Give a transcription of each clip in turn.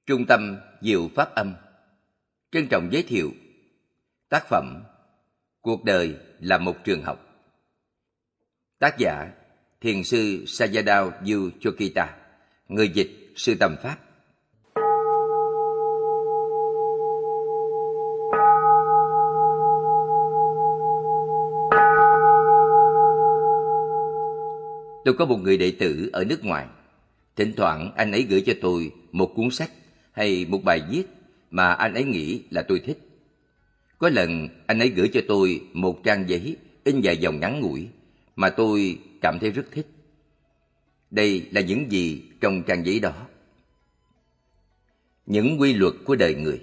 Trung tâm Diệu Pháp Âm trân trọng giới thiệu tác phẩm Cuộc đời là một trường học. Tác giả Thiền sư Sayadaw U Chokita, người dịch Sư Tâm Pháp. Tôi có một người đệ tử ở nước ngoài. Thỉnh thoảng anh ấy gửi cho tôi một cuốn sách hay một bài viết mà anh ấy nghĩ là tôi thích. Có lần anh ấy gửi cho tôi một trang giấy in vài dòng ngắn ngủi mà tôi cảm thấy rất thích. Đây là những gì trong trang giấy đó. Những quy luật của đời người.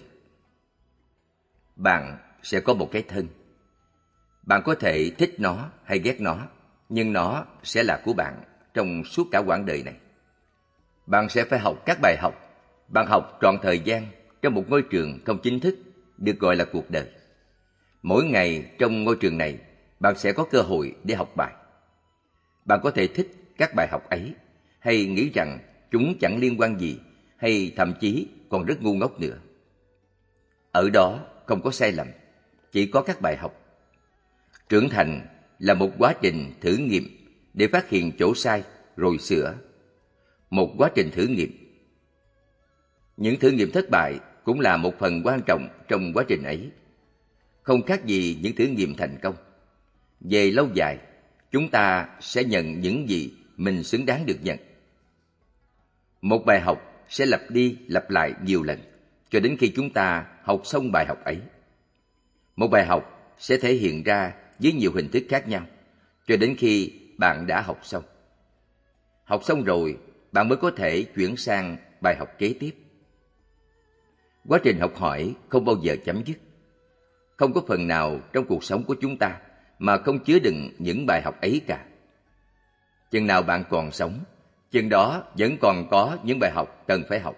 Bạn sẽ có một cái thân. Bạn có thể thích nó hay ghét nó, nhưng nó sẽ là của bạn trong suốt cả quãng đời này. Bạn sẽ phải học các bài học. Bạn học trọn thời gian trong một ngôi trường không chính thức, được gọi là cuộc đời. Mỗi ngày trong ngôi trường này, bạn sẽ có cơ hội để học bài. Bạn có thể thích các bài học ấy, hay nghĩ rằng chúng chẳng liên quan gì, hay thậm chí còn rất ngu ngốc nữa. Ở đó không có sai lầm, chỉ có các bài học. Trưởng thành là một quá trình thử nghiệm để phát hiện chỗ sai rồi sửa. Một quá trình thử nghiệm. Những thử nghiệm thất bại cũng là một phần quan trọng trong quá trình ấy. Không khác gì những thử nghiệm thành công. Về lâu dài, chúng ta sẽ nhận những gì mình xứng đáng được nhận. Một bài học sẽ lặp đi lặp lại nhiều lần cho đến khi chúng ta học xong bài học ấy. Một bài học sẽ thể hiện ra với nhiều hình thức khác nhau cho đến khi bạn đã học xong. Học xong rồi, bạn mới có thể chuyển sang bài học kế tiếp. Quá trình học hỏi không bao giờ chấm dứt. Không có phần nào trong cuộc sống của chúng ta mà không chứa đựng những bài học ấy cả. Chừng nào bạn còn sống, chừng đó vẫn còn có những bài học cần phải học.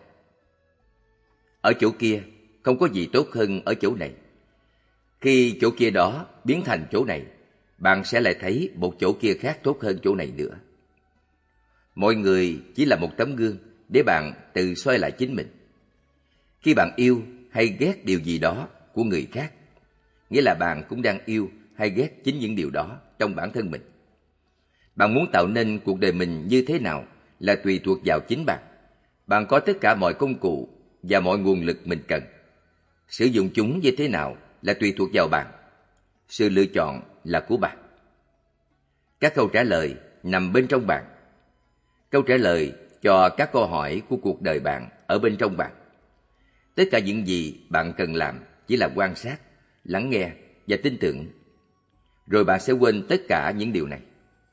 Ở chỗ kia không có gì tốt hơn ở chỗ này. Khi chỗ kia đó biến thành chỗ này, bạn sẽ lại thấy một chỗ kia khác tốt hơn chỗ này nữa. Mọi người chỉ là một tấm gương để bạn tự soi lại chính mình. Khi bạn yêu hay ghét điều gì đó của người khác, nghĩa là bạn cũng đang yêu hay ghét chính những điều đó trong bản thân mình. Bạn muốn tạo nên cuộc đời mình như thế nào là tùy thuộc vào chính bạn. Bạn có tất cả mọi công cụ và mọi nguồn lực mình cần. Sử dụng chúng như thế nào là tùy thuộc vào bạn. Sự lựa chọn là của bạn. Các câu trả lời nằm bên trong bạn. Câu trả lời cho các câu hỏi của cuộc đời bạn ở bên trong bạn. Tất cả những gì bạn cần làm chỉ là quan sát, lắng nghe và tin tưởng. Rồi bạn sẽ quên tất cả những điều này.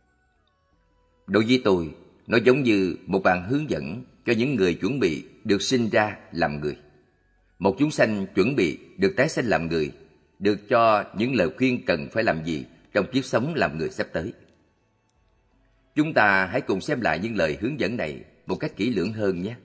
Đối với tôi, nó giống như một bản hướng dẫn cho những người chuẩn bị được sinh ra làm người. Một chúng sanh chuẩn bị được tái sanh làm người, được cho những lời khuyên cần phải làm gì trong kiếp sống làm người sắp tới. Chúng ta hãy cùng xem lại những lời hướng dẫn này một cách kỹ lưỡng hơn nhé.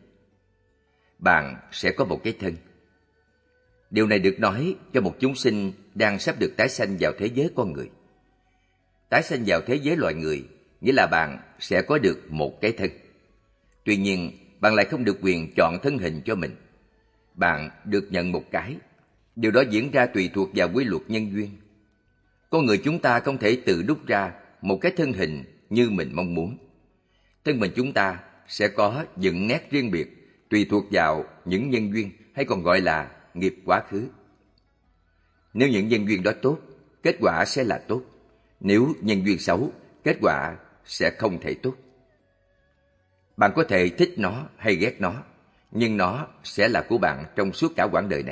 Bạn sẽ có một cái thân. Điều này được nói cho một chúng sinh đang sắp được tái sanh vào thế giới con người. Tái sanh vào thế giới loài người nghĩa là bạn sẽ có được một cái thân. Tuy nhiên, bạn lại không được quyền chọn thân hình cho mình. Bạn được nhận một cái. Điều đó diễn ra tùy thuộc vào quy luật nhân duyên. Con người chúng ta không thể tự đúc ra một cái thân hình như mình mong muốn. Thân mình chúng ta sẽ có những nét riêng biệt tùy thuộc vào những nhân duyên hay còn gọi là nghiệp quá khứ. Nếu những nhân duyên đó tốt, kết quả sẽ là tốt. Nếu nhân duyên xấu, kết quả sẽ không thể tốt. Bạn có thể thích nó hay ghét nó, nhưng nó sẽ là của bạn trong suốt cả quãng đời này.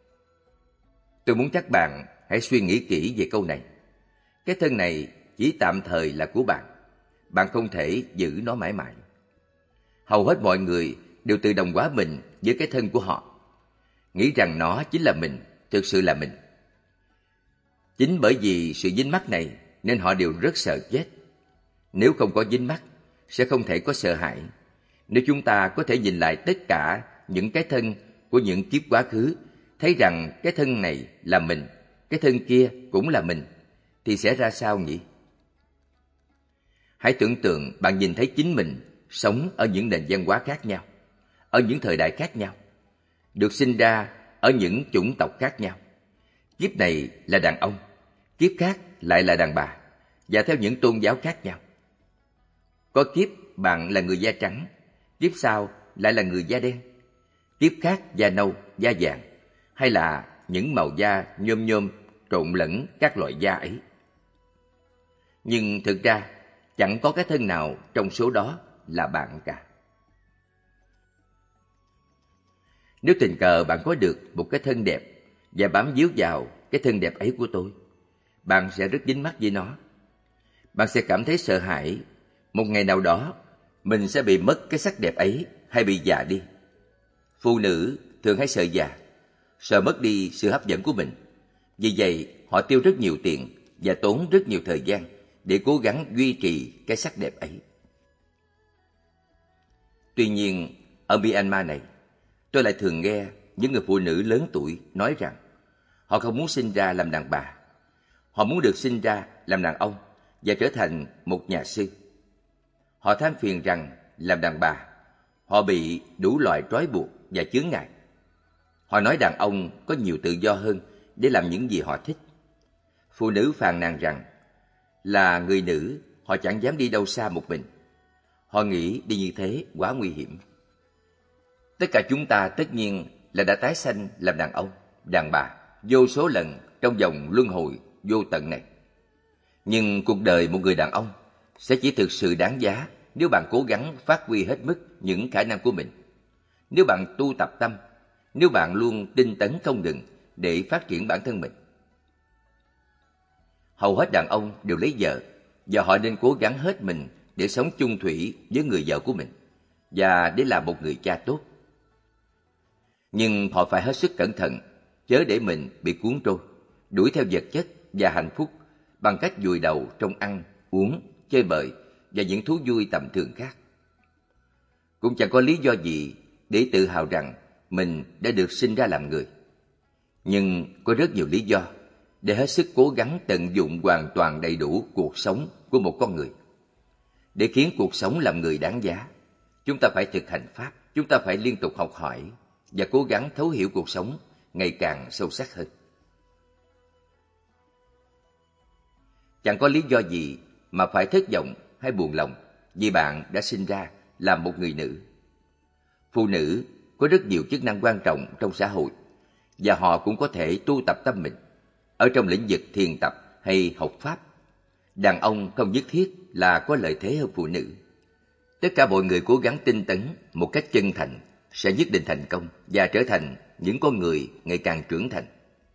Tôi muốn các bạn hãy suy nghĩ kỹ về câu này. Cái thân này chỉ tạm thời là của bạn. Bạn không thể giữ nó mãi mãi. Hầu hết mọi người đều tự đồng hóa mình với cái thân của họ, nghĩ rằng nó chính là mình, thực sự là mình. Chính bởi vì sự dính mắc này nên họ đều rất sợ chết. Nếu không có dính mắc, sẽ không thể có sợ hãi. Nếu chúng ta có thể nhìn lại tất cả những cái thân của những kiếp quá khứ, thấy rằng cái thân này là mình, cái thân kia cũng là mình, thì sẽ ra sao nhỉ? Hãy tưởng tượng bạn nhìn thấy chính mình sống ở những nền văn hóa khác nhau, ở những thời đại khác nhau. được sinh ra ở những chủng tộc khác nhau. Kiếp này là đàn ông, kiếp khác lại là đàn bà, và theo những tôn giáo khác nhau. Có kiếp bạn là người da trắng, kiếp sau lại là người da đen, kiếp khác da nâu, da vàng, hay là những màu da nhôm nhôm trộn lẫn các loại da ấy. Nhưng thực ra chẳng có cái thân nào trong số đó là bạn cả. Nếu tình cờ bạn có được một cái thân đẹp và bám víu vào cái thân đẹp ấy của tôi, bạn sẽ rất dính mắc với nó. Bạn sẽ cảm thấy sợ hãi một ngày nào đó mình sẽ bị mất cái sắc đẹp ấy hay bị già đi. Phụ nữ thường hay sợ già, sợ mất đi sự hấp dẫn của mình. Vì vậy, họ tiêu rất nhiều tiền và tốn rất nhiều thời gian để cố gắng duy trì cái sắc đẹp ấy. Tuy nhiên, ở Myanmar này, tôi lại thường nghe những người phụ nữ lớn tuổi nói rằng họ không muốn sinh ra làm đàn bà. Họ muốn được sinh ra làm đàn ông và trở thành một nhà sư. Họ than phiền rằng làm đàn bà, họ bị đủ loại trói buộc và chướng ngại. Họ nói đàn ông có nhiều tự do hơn để làm những gì họ thích. Phụ nữ phàn nàn rằng là người nữ, họ chẳng dám đi đâu xa một mình. Họ nghĩ đi như thế quá nguy hiểm. Tất cả chúng ta tất nhiên là đã tái sanh làm đàn ông, đàn bà vô số lần trong vòng luân hồi vô tận này. Nhưng cuộc đời một người đàn ông sẽ chỉ thực sự đáng giá nếu bạn cố gắng phát huy hết mức những khả năng của mình. Nếu bạn tu tập tâm, nếu bạn luôn tinh tấn không ngừng để phát triển bản thân mình. Hầu hết đàn ông đều lấy vợ và họ nên cố gắng hết mình để sống chung thủy với người vợ của mình và để làm một người cha tốt. Nhưng họ phải hết sức cẩn thận, chớ để mình bị cuốn trôi, đuổi theo vật chất và hạnh phúc bằng cách vùi đầu trong ăn, uống, chơi bời và những thú vui tầm thường khác. Cũng chẳng có lý do gì để tự hào rằng mình đã được sinh ra làm người. Nhưng có rất nhiều lý do để hết sức cố gắng tận dụng hoàn toàn đầy đủ cuộc sống của một con người. Để khiến cuộc sống làm người đáng giá, chúng ta phải thực hành Pháp, chúng ta phải liên tục học hỏi và cố gắng thấu hiểu cuộc sống ngày càng sâu sắc hơn. Chẳng có lý do gì mà phải thất vọng hay buồn lòng vì bạn đã sinh ra làm một người nữ. Phụ nữ có rất nhiều chức năng quan trọng trong xã hội và họ cũng có thể tu tập tâm mình ở trong lĩnh vực thiền tập hay học Pháp. Đàn ông không nhất thiết là có lợi thế hơn phụ nữ. Tất cả mọi người cố gắng tinh tấn một cách chân thành sẽ nhất định thành công và trở thành những con người ngày càng trưởng thành.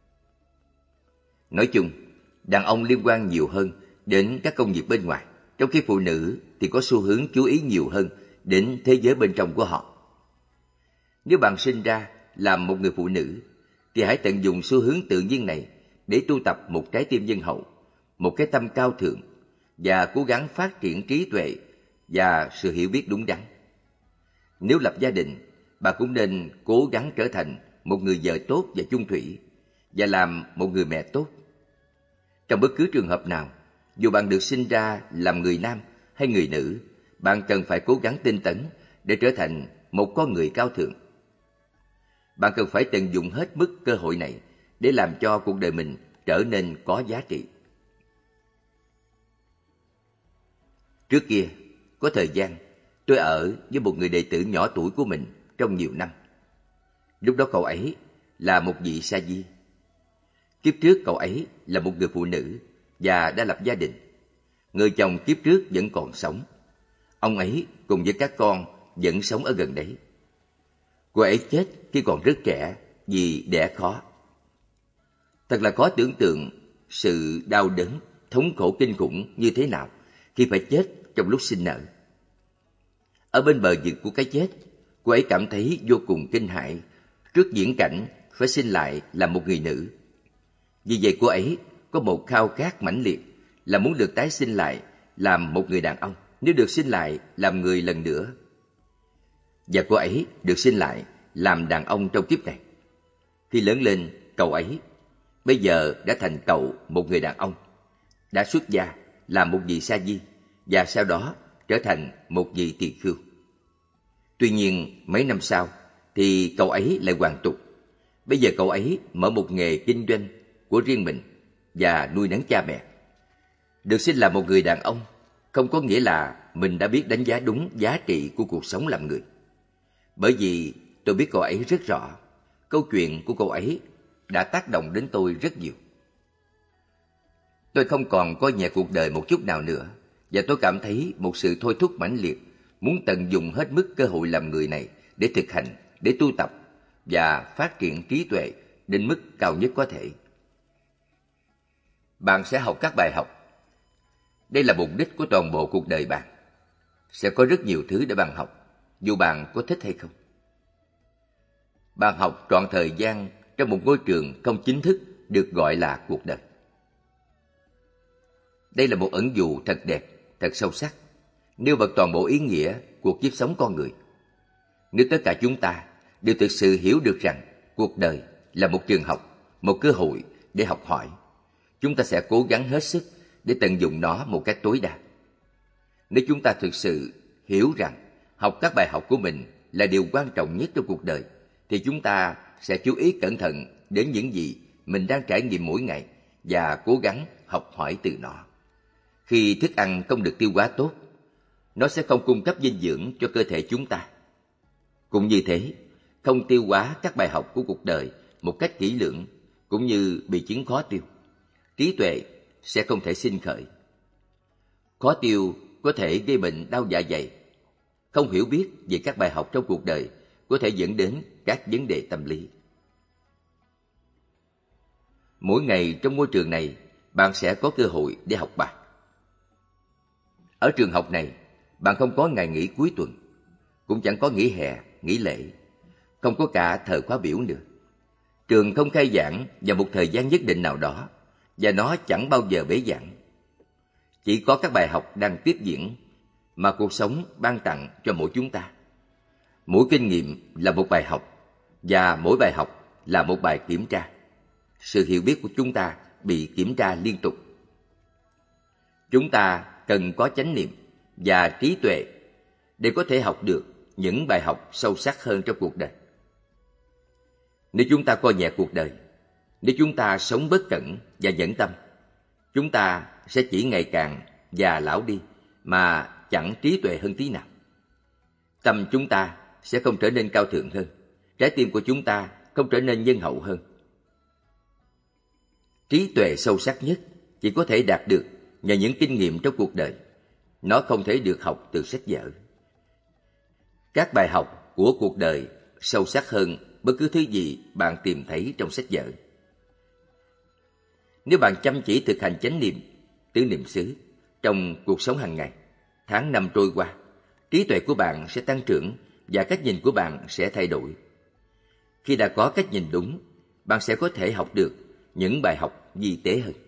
Nói chung, đàn ông liên quan nhiều hơn đến các công việc bên ngoài, trong khi phụ nữ thì có xu hướng chú ý nhiều hơn đến thế giới bên trong của họ. Nếu bạn sinh ra làm một người phụ nữ, thì hãy tận dụng xu hướng tự nhiên này để tu tập một trái tim nhân hậu, một cái tâm cao thượng và cố gắng phát triển trí tuệ và sự hiểu biết đúng đắn. Nếu lập gia đình, bạn cũng nên cố gắng trở thành một người vợ tốt và chung thủy và làm một người mẹ tốt. Trong bất cứ trường hợp nào, dù bạn được sinh ra làm người nam hay người nữ, bạn cần phải cố gắng tinh tấn để trở thành một con người cao thượng. Bạn cần phải tận dụng hết mức cơ hội này để làm cho cuộc đời mình trở nên có giá trị. Trước kia, có thời gian, tôi ở với một người đệ tử nhỏ tuổi của mình trong nhiều năm. Lúc đó cậu ấy là một vị sa di. Kiếp trước cậu ấy là một người phụ nữ và đã lập gia đình. Người chồng kiếp trước vẫn còn sống. Ông ấy cùng với các con vẫn sống ở gần đấy. Cô ấy chết khi còn rất trẻ vì đẻ khó. Thật là khó tưởng tượng sự đau đớn, thống khổ kinh khủng như thế nào khi phải chết trong lúc sinh nở. Ở bên bờ vực của cái chết, cô ấy cảm thấy vô cùng kinh hãi trước viễn cảnh phải sinh lại là một người nữ. Vì vậy cô ấy có một khao khát mãnh liệt là muốn được tái sinh lại làm một người đàn ông, nếu được sinh lại làm người lần nữa. Và cô ấy được sinh lại làm đàn ông trong kiếp này. Khi lớn lên, cậu ấy bây giờ đã thành cậu một người đàn ông, đã xuất gia làm một vị sa di và sau đó trở thành một vị tỳ khưu. Tuy nhiên mấy năm sau thì cậu ấy lại hoàn tục. Bây giờ cậu ấy mở một nghề kinh doanh của riêng mình và nuôi nấng cha mẹ. Được sinh là một người đàn ông không có nghĩa là mình đã biết đánh giá đúng giá trị của cuộc sống làm người. Bởi vì tôi biết cậu ấy rất rõ, câu chuyện của cậu ấy đã tác động đến tôi rất nhiều. Tôi không còn coi nhẹ cuộc đời một chút nào nữa, và tôi cảm thấy một sự thôi thúc mãnh liệt muốn tận dụng hết mức cơ hội làm người này để thực hành, để tu tập và phát triển trí tuệ đến mức cao nhất có thể. Bạn sẽ học các bài học. Đây là mục đích của toàn bộ cuộc đời bạn. Sẽ có rất nhiều thứ để bạn học, dù bạn có thích hay không. Bạn học trọn thời gian trong một ngôi trường không chính thức được gọi là cuộc đời. Đây là một ẩn dụ thật đẹp, thật sâu sắc, nêu bật toàn bộ ý nghĩa cuộc kiếp sống con người. Nếu tất cả chúng ta đều thực sự hiểu được rằng cuộc đời là một trường học, một cơ hội để học hỏi, chúng ta sẽ cố gắng hết sức để tận dụng nó một cách tối đa. Nếu chúng ta thực sự hiểu rằng học các bài học của mình là điều quan trọng nhất trong cuộc đời, thì chúng ta sẽ chú ý cẩn thận đến những gì mình đang trải nghiệm mỗi ngày và cố gắng học hỏi từ nó. Khi thức ăn không được tiêu hóa tốt, nó sẽ không cung cấp dinh dưỡng cho cơ thể chúng ta. Cũng như thế, không tiêu hóa các bài học của cuộc đời một cách kỹ lưỡng, cũng như bị chứng khó tiêu, trí tuệ sẽ không thể sinh khởi. Khó tiêu có thể gây bệnh đau dạ dày. Không hiểu biết về các bài học trong cuộc đời có thể dẫn đến các vấn đề tâm lý. Mỗi ngày trong môi trường này, bạn sẽ có cơ hội để học bài. Ở trường học này, bạn không có ngày nghỉ cuối tuần, cũng chẳng có nghỉ hè, nghỉ lễ, không có cả thời khóa biểu nữa. Trường không khai giảng vào một thời gian nhất định nào đó, và nó chẳng bao giờ bế giảng. Chỉ có các bài học đang tiếp diễn mà cuộc sống ban tặng cho mỗi chúng ta. Mỗi kinh nghiệm là một bài học, và mỗi bài học là một bài kiểm tra. Sự hiểu biết của chúng ta bị kiểm tra liên tục. Chúng ta cần có chánh niệm và trí tuệ để có thể học được những bài học sâu sắc hơn trong cuộc đời. Nếu chúng ta coi nhẹ cuộc đời, nếu chúng ta sống bất cẩn và nhẫn tâm, chúng ta sẽ chỉ ngày càng già lão đi mà chẳng trí tuệ hơn tí nào. Tâm chúng ta sẽ không trở nên cao thượng hơn, trái tim của chúng ta không trở nên nhân hậu hơn. Trí tuệ sâu sắc nhất chỉ có thể đạt được nhờ những kinh nghiệm trong cuộc đời. Nó không thể được học từ sách vở. Các bài học của cuộc đời sâu sắc hơn bất cứ thứ gì bạn tìm thấy trong sách vở. Nếu bạn chăm chỉ thực hành chánh niệm, tứ niệm xứ trong cuộc sống hàng ngày, tháng năm trôi qua, trí tuệ của bạn sẽ tăng trưởng và cách nhìn của bạn sẽ thay đổi. Khi đã có cách nhìn đúng, bạn sẽ có thể học được những bài học vi tế hơn.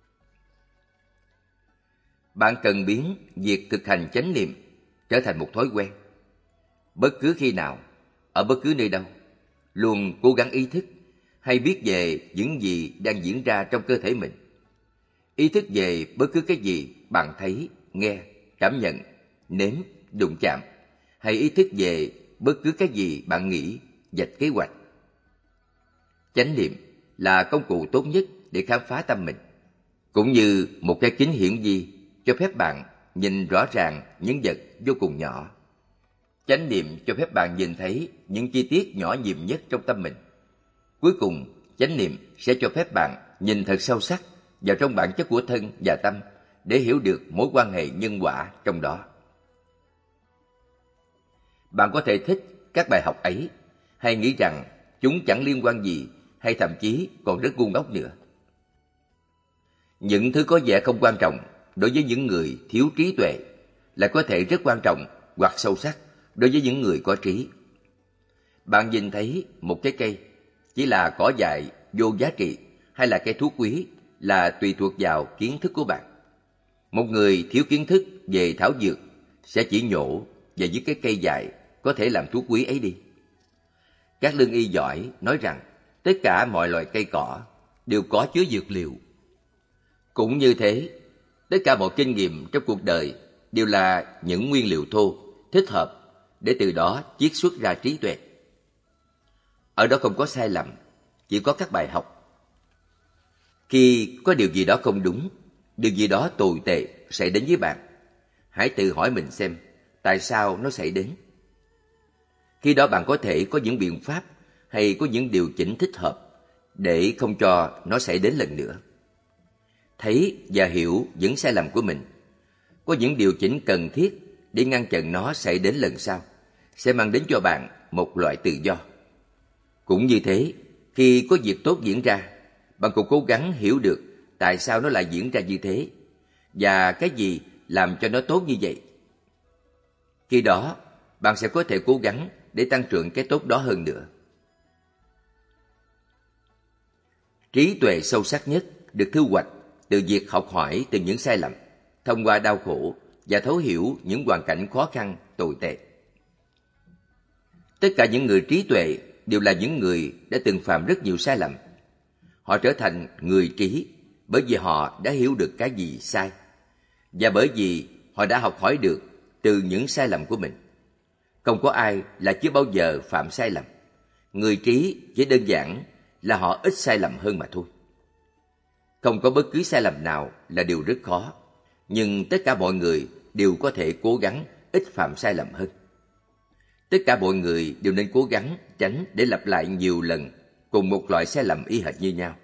Bạn cần biến việc thực hành chánh niệm trở thành một thói quen. Bất cứ khi nào, ở bất cứ nơi đâu, luôn cố gắng ý thức hay biết về những gì đang diễn ra trong cơ thể mình. Ý thức về bất cứ cái gì bạn thấy, nghe, cảm nhận, nếm, đụng chạm, hay ý thức về bất cứ cái gì bạn nghĩ, vạch kế hoạch. Chánh niệm là công cụ tốt nhất để khám phá tâm mình, cũng như một cái kính hiển vi cho phép bạn nhìn rõ ràng những vật vô cùng nhỏ. Chánh niệm cho phép bạn nhìn thấy những chi tiết nhỏ nhiệm nhất trong tâm mình. Cuối cùng, chánh niệm sẽ cho phép bạn nhìn thật sâu sắc vào trong bản chất của thân và tâm để hiểu được mối quan hệ nhân quả trong đó. Bạn có thể thích các bài học ấy, hay nghĩ rằng chúng chẳng liên quan gì, hay thậm chí còn rất ngu ngốc nữa. Những thứ có vẻ không quan trọng đối với những người thiếu trí tuệ lại có thể rất quan trọng hoặc sâu sắc đối với những người có trí. Bạn nhìn thấy một cái cây chỉ là cỏ dại vô giá trị hay là cây thuốc quý là tùy thuộc vào kiến thức của bạn. Một người thiếu kiến thức về thảo dược sẽ chỉ nhổ và giết cái cây dại có thể làm thuốc quý ấy đi. Các lương y giỏi nói rằng tất cả mọi loại cây cỏ đều có chứa dược liệu. Cũng như thế, tất cả mọi kinh nghiệm trong cuộc đời đều là những nguyên liệu thô, thích hợp để từ đó chiết xuất ra trí tuệ. Ở đó không có sai lầm, chỉ có các bài học. Khi có điều gì đó không đúng, điều gì đó tồi tệ xảy đến với bạn, hãy tự hỏi mình xem tại sao nó xảy đến. Khi đó bạn có thể có những biện pháp hay có những điều chỉnh thích hợp để không cho nó xảy đến lần nữa. Thấy và hiểu những sai lầm của mình, có những điều chỉnh cần thiết để ngăn chặn nó xảy đến lần sau, sẽ mang đến cho bạn một loại tự do. Cũng như thế, khi có việc tốt diễn ra, bạn cũng cố gắng hiểu được tại sao nó lại diễn ra như thế và cái gì làm cho nó tốt như vậy. Khi đó, bạn sẽ có thể cố gắng để tăng trưởng cái tốt đó hơn nữa. Trí tuệ sâu sắc nhất được thu hoạch từ việc học hỏi từ những sai lầm, thông qua đau khổ và thấu hiểu những hoàn cảnh khó khăn, tồi tệ. Tất cả những người trí tuệ đều là những người đã từng phạm rất nhiều sai lầm. Họ trở thành người trí bởi vì họ đã hiểu được cái gì sai, và bởi vì họ đã học hỏi được từ những sai lầm của mình. Không có ai là chưa bao giờ phạm sai lầm. Người trí chỉ đơn giản là họ ít sai lầm hơn mà thôi. Không có bất cứ sai lầm nào là điều rất khó, nhưng tất cả mọi người đều có thể cố gắng ít phạm sai lầm hơn. Tất cả mọi người đều nên cố gắng tránh để lặp lại nhiều lần cùng một loại sai lầm y hệt như nhau.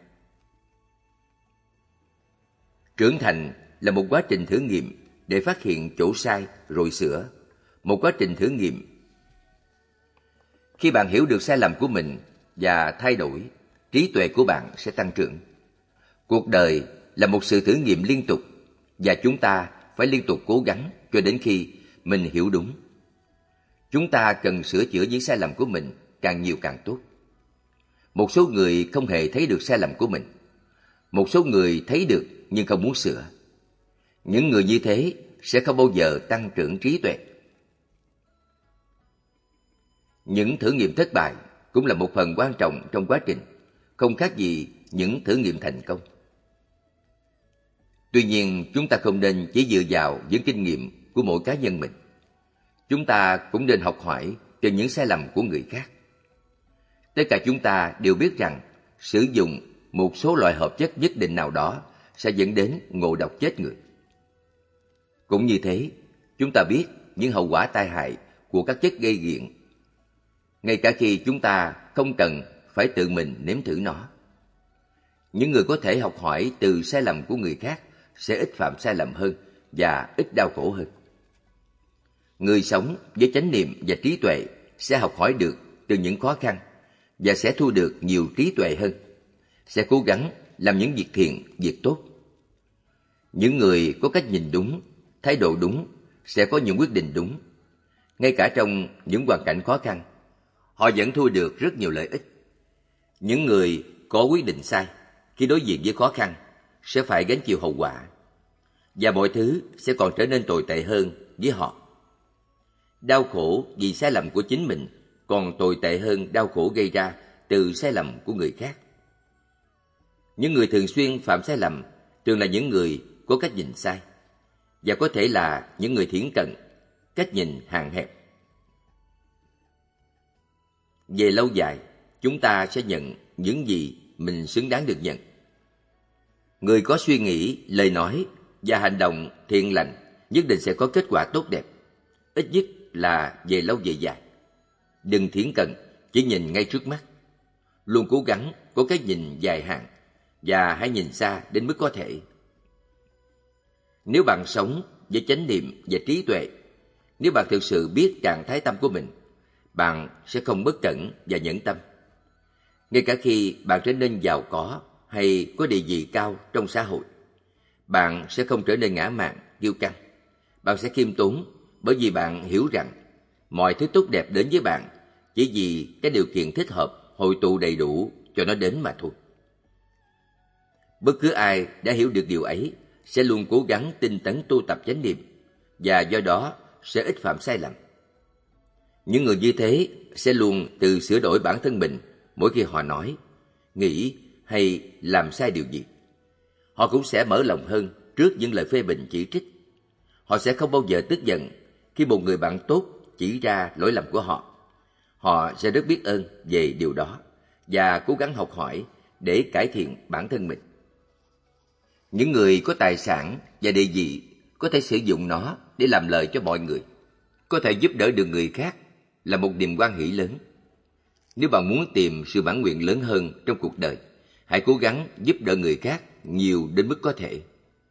Trưởng thành là một quá trình thử nghiệm để phát hiện chỗ sai rồi sửa, một quá trình thử nghiệm. Khi bạn hiểu được sai lầm của mình và thay đổi, trí tuệ của bạn sẽ tăng trưởng. Cuộc đời là một sự thử nghiệm liên tục, và chúng ta phải liên tục cố gắng cho đến khi mình hiểu đúng. Chúng ta cần sửa chữa những sai lầm của mình càng nhiều càng tốt. Một số người không hề thấy được sai lầm của mình. Một số người thấy được nhưng không muốn sửa. Những người như thế sẽ không bao giờ tăng trưởng trí tuệ. Những thử nghiệm thất bại cũng là một phần quan trọng trong quá trình, không khác gì những thử nghiệm thành công. Tuy nhiên, chúng ta không nên chỉ dựa vào những kinh nghiệm của mỗi cá nhân mình. Chúng ta cũng nên học hỏi từ những sai lầm của người khác. Tất cả chúng ta đều biết rằng sử dụng một số loại hợp chất nhất định nào đó sẽ dẫn đến ngộ độc chết người. Cũng như thế, chúng ta biết những hậu quả tai hại của các chất gây nghiện, ngay cả khi chúng ta không cần phải tự mình nếm thử nó. Những người có thể học hỏi từ sai lầm của người khác sẽ ít phạm sai lầm hơn và ít đau khổ hơn. Người sống với chánh niệm và trí tuệ sẽ học hỏi được từ những khó khăn và sẽ thu được nhiều trí tuệ hơn, sẽ cố gắng làm những việc thiện, việc tốt. Những người có cách nhìn đúng, thái độ đúng sẽ có những quyết định đúng. Ngay cả trong những hoàn cảnh khó khăn, họ vẫn thu được rất nhiều lợi ích. Những người có quyết định sai khi đối diện với khó khăn sẽ phải gánh chịu hậu quả, và mọi thứ sẽ còn trở nên tồi tệ hơn với họ. Đau khổ vì sai lầm của chính mình còn tồi tệ hơn đau khổ gây ra từ sai lầm của người khác. Những người thường xuyên phạm sai lầm thường là những người có cách nhìn sai, và có thể là những người thiển cận, cách nhìn hạn hẹp. Về lâu dài, chúng ta sẽ nhận những gì mình xứng đáng được nhận. Người có suy nghĩ, lời nói và hành động thiện lành nhất định sẽ có kết quả tốt đẹp, ít nhất là về lâu về dài. Đừng thiển cận, chỉ nhìn ngay trước mắt. Luôn cố gắng có cái nhìn dài hạn và hãy nhìn xa đến mức có thể. Nếu bạn sống với chánh niệm và trí tuệ, nếu bạn thực sự biết trạng thái tâm của mình, bạn sẽ không bất cẩn và nhẫn tâm. Ngay cả khi bạn trở nên giàu có hay có địa vị cao trong xã hội, bạn sẽ không trở nên ngã mạn, kiêu căng. Bạn sẽ khiêm tốn bởi vì bạn hiểu rằng mọi thứ tốt đẹp đến với bạn chỉ vì cái điều kiện thích hợp hội tụ đầy đủ cho nó đến mà thôi. Bất cứ ai đã hiểu được điều ấy sẽ luôn cố gắng tinh tấn tu tập chánh niệm, và do đó sẽ ít phạm sai lầm. Những người như thế sẽ luôn tự sửa đổi bản thân mình mỗi khi họ nói, nghĩ hay làm sai điều gì. Họ cũng sẽ mở lòng hơn trước những lời phê bình chỉ trích. Họ sẽ không bao giờ tức giận khi một người bạn tốt chỉ ra lỗi lầm của họ. Họ sẽ rất biết ơn về điều đó và cố gắng học hỏi để cải thiện bản thân mình. Những người có tài sản và địa vị có thể sử dụng nó để làm lợi cho mọi người. Có thể giúp đỡ được người khác là một niềm hoan hỷ lớn. Nếu bạn muốn tìm sự mãn nguyện lớn hơn trong cuộc đời, hãy cố gắng giúp đỡ người khác nhiều đến mức có thể.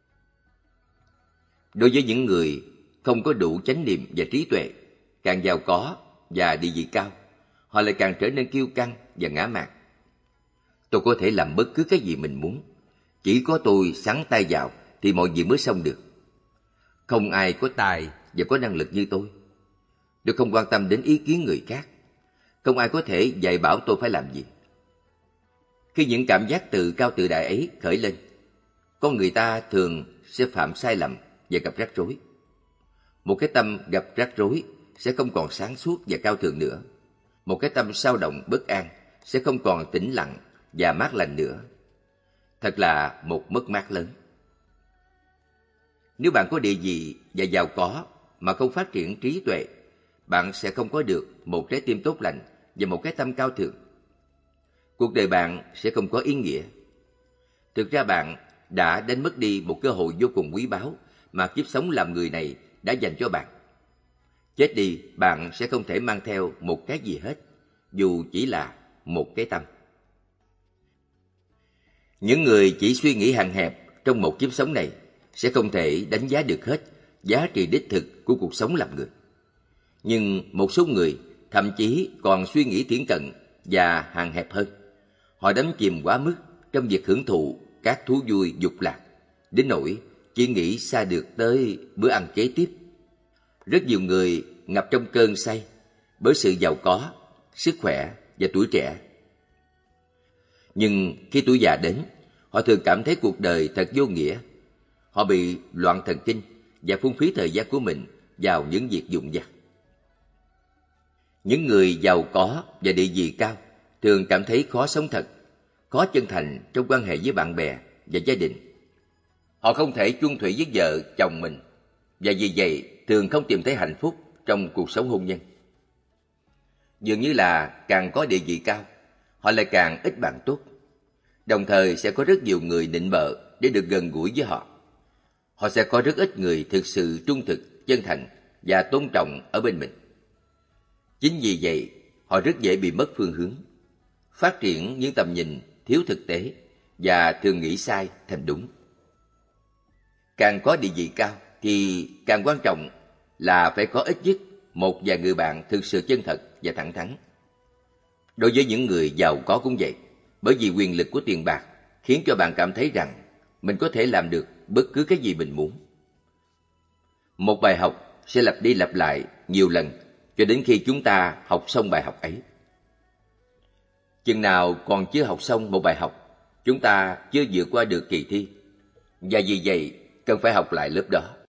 Đối với những người không có đủ chánh niệm và trí tuệ, càng giàu có và địa vị cao, họ lại càng trở nên kiêu căng và ngã mạn. Tôi có thể làm bất cứ cái gì mình muốn. Chỉ có tôi xắn tay vào thì mọi việc mới xong được. Không ai có tài và có năng lực như tôi. Tôi không quan tâm đến ý kiến người khác. Không ai có thể dạy bảo tôi phải làm gì. Khi những cảm giác tự cao tự đại ấy khởi lên, con người ta thường sẽ phạm sai lầm và gặp rắc rối. Một cái tâm gặp rắc rối sẽ không còn sáng suốt và cao thượng nữa. Một cái tâm xao động bất an sẽ không còn tĩnh lặng và mát lành nữa. Thật là một mất mát lớn. Nếu bạn có địa vị và giàu có mà không phát triển trí tuệ, bạn sẽ không có được một trái tim tốt lành và một cái tâm cao thượng. Cuộc đời bạn sẽ không có ý nghĩa. Thực ra bạn đã đánh mất đi một cơ hội vô cùng quý báu mà kiếp sống làm người này đã dành cho bạn. Chết đi, bạn sẽ không thể mang theo một cái gì hết, dù chỉ là một cái tâm. Những người chỉ suy nghĩ hạn hẹp trong một kiếp sống này sẽ không thể đánh giá được hết giá trị đích thực của cuộc sống làm người. Nhưng một số người thậm chí còn suy nghĩ thiển cận và hạn hẹp hơn. Họ đắm chìm quá mức trong việc hưởng thụ các thú vui dục lạc, đến nỗi chỉ nghĩ xa được tới bữa ăn kế tiếp. Rất nhiều người ngập trong cơn say bởi sự giàu có, sức khỏe và tuổi trẻ. Nhưng khi tuổi già đến, họ thường cảm thấy cuộc đời thật vô nghĩa. Họ bị loạn thần kinh và phung phí thời gian của mình vào những việc dụng vặt. Những người giàu có và địa vị cao thường cảm thấy khó sống thật, khó chân thành trong quan hệ với bạn bè và gia đình. Họ không thể chung thủy với vợ, chồng mình, và vì vậy thường không tìm thấy hạnh phúc trong cuộc sống hôn nhân. Dường như là càng có địa vị cao, họ lại càng ít bạn tốt. Đồng thời sẽ có rất nhiều người nịnh bợ để được gần gũi với họ. Họ sẽ có rất ít người thực sự trung thực, chân thành và tôn trọng ở bên mình. Chính vì vậy, họ rất dễ bị mất phương hướng, phát triển những tầm nhìn thiếu thực tế và thường nghĩ sai thành đúng. Càng có địa vị cao thì càng quan trọng là phải có ít nhất một vài người bạn thực sự chân thật và thẳng thắn. Đối với những người giàu có cũng vậy, bởi vì quyền lực của tiền bạc khiến cho bạn cảm thấy rằng mình có thể làm được bất cứ cái gì mình muốn. Một bài học sẽ lặp đi lặp lại nhiều lần cho đến khi chúng ta học xong bài học ấy. Chừng nào còn chưa học xong một bài học, chúng ta chưa vượt qua được kỳ thi, và vì vậy cần phải học lại lớp đó.